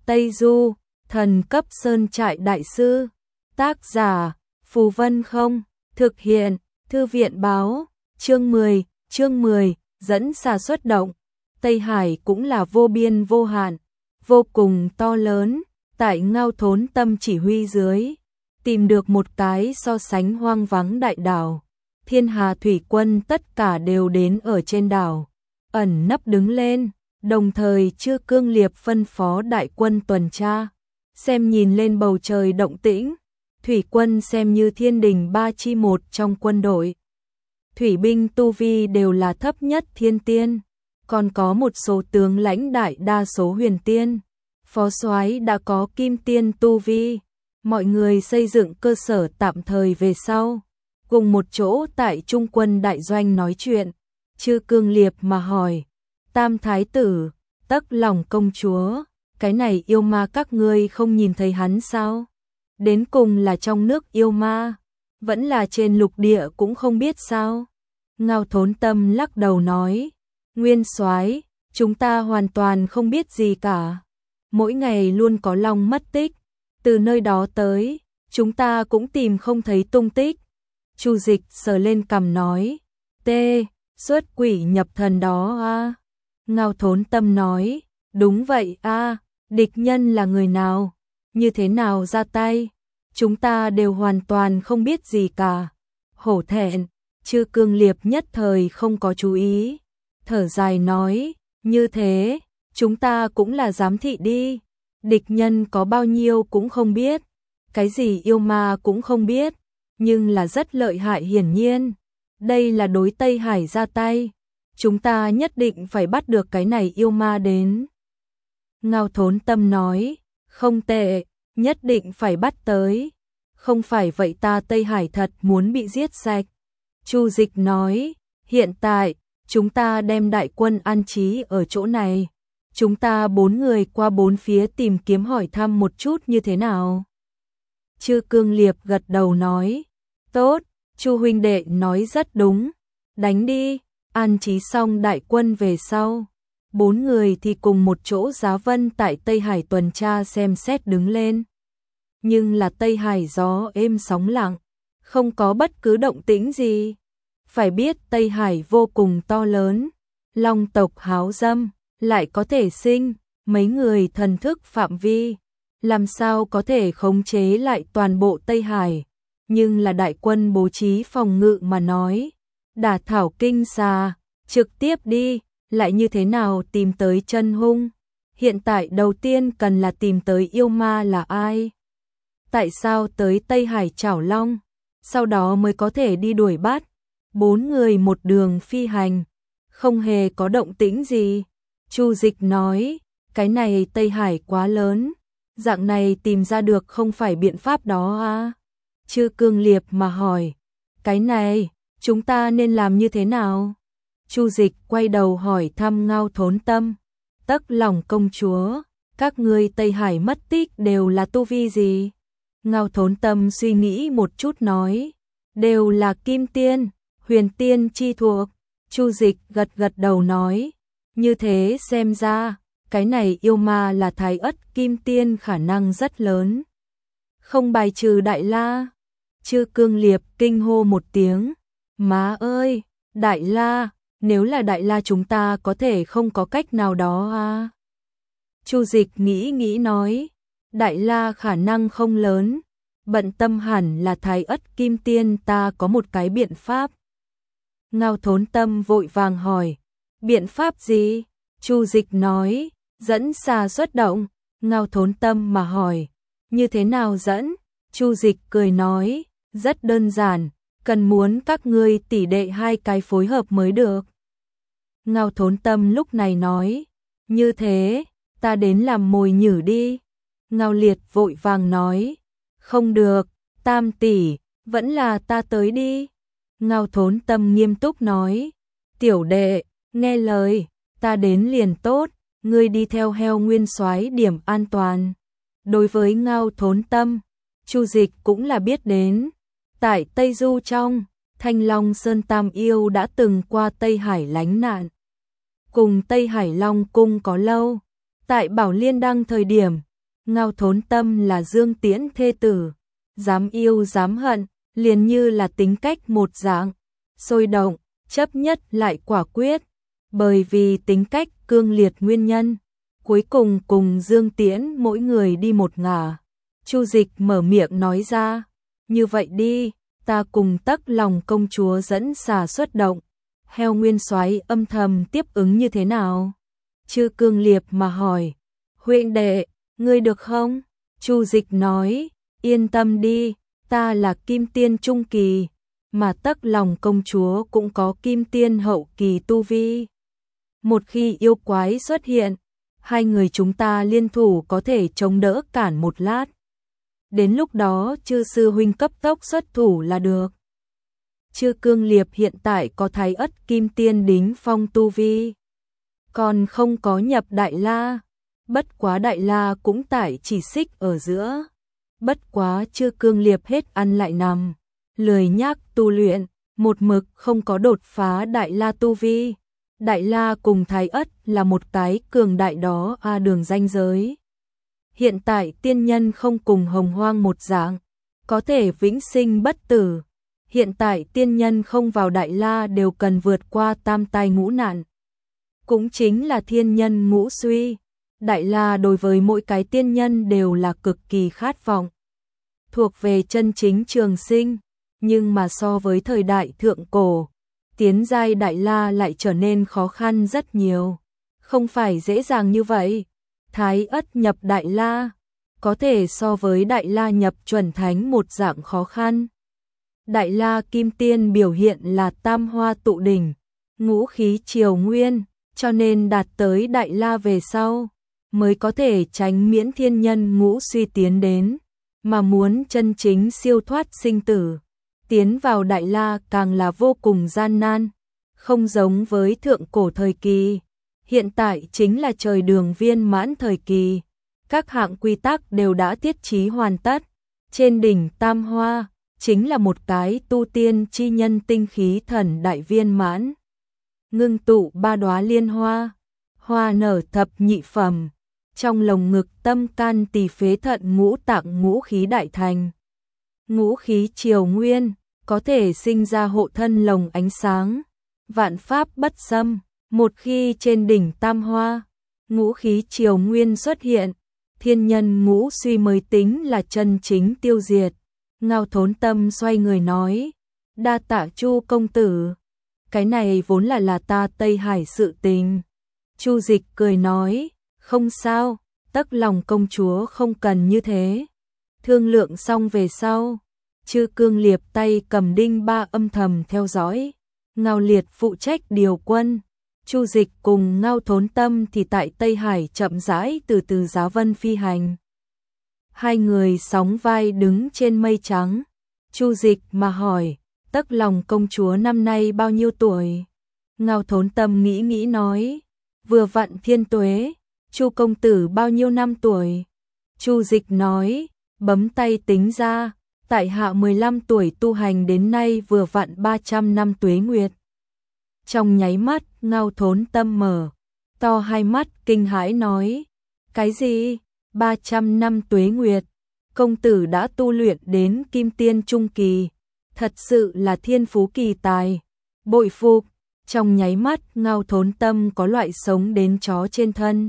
Tây Du, thần cấp sơn trại đại sư. Tác giả, Phù Vân Không. Thực hiện, Thư viện báo. Chương 10, dẫn xà xuất động. Tây Hải cũng là vô biên vô hạn, vô cùng to lớn, tại Ngao Thốn Tâm chỉ huy dưới, tìm được một cái so sánh hoang vắng đại đảo. Thiên Hà thủy quân tất cả đều đến ở trên đảo, ẩn nấp đứng lên, đồng thời Chư Cương Liệp phân phó đại quân tuần tra, xem nhìn lên bầu trời động tĩnh. Thủy quân xem như thiên đình ba chi một trong quân đội. Thủy binh tu vi đều là thấp nhất thiên tiên, còn có một số tướng lãnh đại đa số huyền tiên. Phó soái đã có kim tiên tu vi. Mọi người xây dựng cơ sở tạm thời về sau, cùng một chỗ tại Trung quân đại doanh nói chuyện. Chư Cương Liệp mà hỏi, Tam Thái tử, Tấc Lòng công chúa, cái này yêu ma các ngươi không nhìn thấy hắn sao? Đến cùng là trong nước yêu ma, vẫn là trên lục địa cũng không biết sao? Ngao Thốn Tâm lắc đầu nói, Nguyên soái, chúng ta hoàn toàn không biết gì cả. Mỗi ngày luôn có long mất tích, từ nơi đó tới, chúng ta cũng tìm không thấy tung tích. Chu Dịch sờ lên cằm nói, xuất quỷ nhập thần đó a. Ngao Thốn Tâm nói, đúng vậy a, địch nhân là người nào, như thế nào ra tay, chúng ta đều hoàn toàn không biết gì cả. Hổ thẹn, Chư Cương Liệp nhất thời không có chú ý, thở dài nói, như thế, chúng ta cũng là giám thị đi, địch nhân có bao nhiêu cũng không biết, cái gì yêu ma cũng không biết, nhưng là rất lợi hại hiển nhiên, đây là đối Tây Hải ra tay, chúng ta nhất định phải bắt được cái này yêu ma đến. Ngao Thốn Tâm nói, không tệ, nhất định phải bắt tới, không phải vậy ta Tây Hải thật muốn bị giết sạch. Chu Dịch nói, hiện tại, chúng ta đem đại quân an trí ở chỗ này, chúng ta 4 người qua 4 phía tìm kiếm hỏi thăm một chút như thế nào. Chư Cương Liệp gật đầu nói, tốt, Chu huynh đệ nói rất đúng, đánh đi. An trí xong đại quân về sau, 4 người thì cùng một chỗ giá vân tại Tây Hải tuần tra xem xét đứng lên. Nhưng là Tây Hải gió êm sóng lặng, không có bất cứ động tĩnh gì. Phải biết Tây Hải vô cùng to lớn, long tộc háo dâm, lại có thể sinh mấy người thần thức phạm vi, làm sao có thể khống chế lại toàn bộ Tây Hải. Nhưng là đại quân bố trí phòng ngự mà nói, đả thảo kinh xà, trực tiếp đi, lại như thế nào tìm tới chân hung. Hiện tại đầu tiên cần là tìm tới yêu ma là ai, tại sao tới Tây Hải chảo long, sau đó mới có thể đi đuổi bắt. 4 người một đường phi hành, không hề có động tĩnh gì. Chu Dịch nói, cái này Tây Hải quá lớn, dạng này tìm ra được không phải biện pháp đó à? Chư Cương Liệp mà hỏi, cái này, chúng ta nên làm như thế nào? Chu Dịch quay đầu hỏi thăm Ngao Thốn Tâm, Tấc Lòng công chúa, các ngươi Tây Hải mất tích đều là tu vi gì? Ngao Thốn Tâm suy nghĩ một chút nói, đều là kim tiên, huyền tiên chi thuộc. Chu Dịch gật gật đầu nói, như thế xem ra, cái này yêu ma là Thái Ất kim tiên khả năng rất lớn. Không bài trừ Đại La. Chư Cương Liệp kinh hô một tiếng, má ơi, Đại La, nếu là Đại La chúng ta có thể không có cách nào đó à? Chu Dịch nghĩ nói, Đại La khả năng không lớn, bận tâm hẳn là Thái Ất kim tiên, ta có một cái biện pháp. Ngao Thốn Tâm vội vàng hỏi, biện pháp gì? Chu Dịch nói, dẫn xà xuất động. Ngao Thốn Tâm mà hỏi, như thế nào dẫn? Chu Dịch cười nói, rất đơn giản, cần muốn các ngươi tỷ đệ 2 cái phối hợp mới được. Ngao Thốn Tâm lúc này nói, như thế, ta đến làm mồi nhử đi. Ngao Liệt vội vàng nói, không được, Tam tỷ, vẫn là ta tới đi. Ngao Thốn Tâm nghiêm túc nói, tiểu đệ, nghe lời, ta đến liền tốt, ngươi đi theo heo nguyên soái điểm an toàn. Đối với Ngao Thốn Tâm, Chu Dịch cũng là biết đến, tại Tây Du trong, Thanh Long Sơn Tam Yêu đã từng qua Tây Hải lánh nạn. Cùng Tây Hải Long cung có lâu, tại Bảo Liên Đăng thời điểm, Ngao Thốn Tâm là Dương Tiễn thê tử, dám yêu dám hận, liền như là tính cách một dạng, sôi động, chấp nhất lại quả quyết. Bởi vì tính cách cương liệt nguyên nhân, cuối cùng cùng Dương Tiễn mỗi người đi một ngả. Chu Dịch mở miệng nói ra, như vậy đi, ta cùng Tắc Lòng công chúa dẫn xà xuất động, Heo Nguyên Soái âm thầm tiếp ứng như thế nào? Chư Cương Liệt mà hỏi, huynh đệ, ngươi được không? Chu Dịch nói, yên tâm đi, ta là Kim Tiên Trung Kỳ, mà Tắc Lòng công chúa cũng có Kim Tiên Hậu Kỳ tu vi. Một khi yêu quái xuất hiện, hai người chúng ta liên thủ có thể chống đỡ cản một lát. Đến lúc đó chư sư huynh cấp tốc xuất thủ là được. Chư Cương Liệt hiện tại có Thái Ất Kim Tiên đính phong tu vi, còn không có nhập Đại La. Bất quá Đại La cũng tại chỉ xích ở giữa. Bất quá Chư Cương Liệt hết ăn lại nằm, lười nhác tu luyện, một mực không có đột phá Đại La tu vi. Đại La cùng Thái Ất là một cái cường đại đó đường ranh giới. Hiện tại tiên nhân không cùng Hồng Hoang một dạng, có thể vĩnh sinh bất tử. Hiện tại tiên nhân không vào Đại La đều cần vượt qua tam tai ngũ nạn, cũng chính là thiên nhân ngũ suy. Đại La đối với mỗi cái tiên nhân đều là cực kỳ khát vọng, thuộc về chân chính trường sinh, nhưng mà so với thời đại thượng cổ, tiến giai Đại La lại trở nên khó khăn rất nhiều, không phải dễ dàng như vậy. Thái Ất nhập Đại La, có thể so với Đại La nhập chuẩn thánh một dạng khó khăn. Đại La Kim Tiên biểu hiện là tam hoa tụ đỉnh, ngũ khí triều nguyên, cho nên đạt tới Đại La về sau, mới có thể tránh miễn thiên nhân ngũ suy tiến đến, mà muốn chân chính siêu thoát sinh tử, tiến vào Đại La càng là vô cùng gian nan, không giống với thượng cổ thời kỳ. Hiện tại chính là trời đường viên mãn thời kỳ, các hạng quy tắc đều đã thiết trí hoàn tất. Trên đỉnh tam hoa, chính là một cái tu tiên chi nhân tinh khí thần đại viên mãn. Ngưng tụ ba đóa liên hoa, hoa nở thập nhị phẩm, trong lồng ngực tâm can tỳ phế thận ngũ tạng ngũ khí đại thành. Ngũ khí triều nguyên, có thể sinh ra hộ thân lồng ánh sáng, vạn pháp bất xâm. Một khi trên đỉnh tam hoa, ngũ khí triều nguyên xuất hiện, thiên nhân ngũ suy mới tính là chân chính tiêu diệt. Ngao Thốn Tâm xoay người nói, đa tạ Chu công tử, cái này vốn là ta Tây Hải sự tình. Chu Dịch cười nói, không sao, Tắc Lòng công chúa không cần như thế. Thương lượng xong về sau, Chư Cương Liệt tay cầm đinh ba âm thầm theo dõi, Ngao Liệt phụ trách điều quân. Chu Dịch cùng Ngao Thốn Tâm thì tại Tây Hải chậm rãi từ từ giá vân phi hành. Hai người sóng vai đứng trên mây trắng. Chu Dịch mà hỏi, Tắc Lòng công chúa năm nay bao nhiêu tuổi? Ngao Thốn Tâm nghĩ nghĩ nói, vừa vặn thiên tuế. Chu công tử bao nhiêu năm tuổi? Chu Dịch nói, bấm tay tính ra, tại hạ 15 tuổi tu hành đến nay vừa vặn 300 năm tuế nguyệt. Trong nháy mắt, Ngao Thốn Tâm mở to hai mắt kinh hãi nói, cái gì? 300 năm tuế nguyệt, công tử đã tu luyện đến Kim Tiên Trung Kỳ, thật sự là thiên phú kỳ tài, bội phục. Trong nháy mắt, Ngao Thốn Tâm có loại sống đến chó trên thân.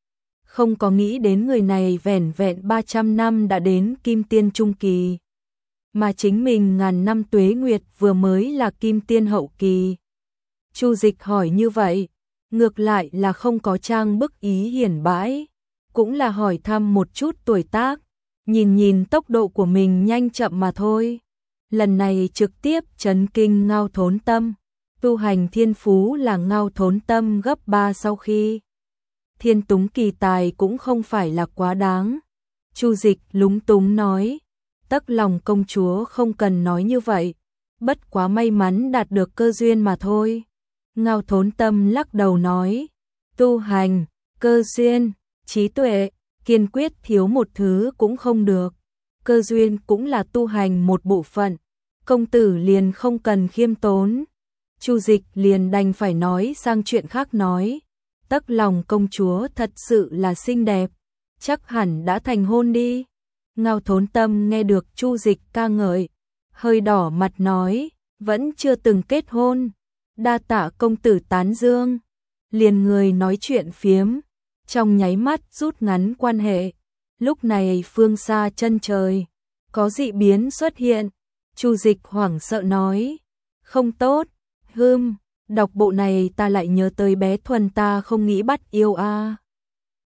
Không có nghĩ đến người này vẻn vẹn 300 năm đã đến Kim Tiên Trung Kỳ, mà chính mình ngàn năm tuế nguyệt vừa mới là Kim Tiên Hậu Kỳ. Chu Dịch hỏi như vậy, ngược lại là không có trang bức ý hiển bãi, cũng là hỏi thăm một chút tuổi tác, nhìn tốc độ của mình nhanh chậm mà thôi. Lần này trực tiếp chấn kinh Ngao Thốn Tâm, tu hành thiên phú là Ngao Thốn Tâm gấp 3 sau khi. Thiên túng kỳ tài cũng không phải là quá đáng. Chu Dịch lúng túng nói, Tắc Lòng công chúa không cần nói như vậy, bất quá may mắn đạt được cơ duyên mà thôi. Ngao Thốn Tâm lắc đầu nói, tu hành, cơ duyên, trí tuệ, kiên quyết thiếu một thứ cũng không được. Cơ duyên cũng là tu hành một bộ phận, công tử liền không cần khiêm tốn. Chu Dịch liền đành phải nói sang chuyện khác nói, Tắc Lòng công chúa thật sự là xinh đẹp, chắc hẳn đã thành hôn đi. Ngao Thốn Tâm nghe được Chu Dịch ca ngợi, hơi đỏ mặt nói, vẫn chưa từng kết hôn, đa tạ công tử tán dương. Liền người nói chuyện phiếm, trong nháy mắt rút ngắn quan hệ. Lúc này phương xa chân trời, có dị biến xuất hiện. Chu Dịch hoảng sợ nói, không tốt, đọc bộ này ta lại nhớ tới bé Thuần ta không nghĩ bắt yêu a.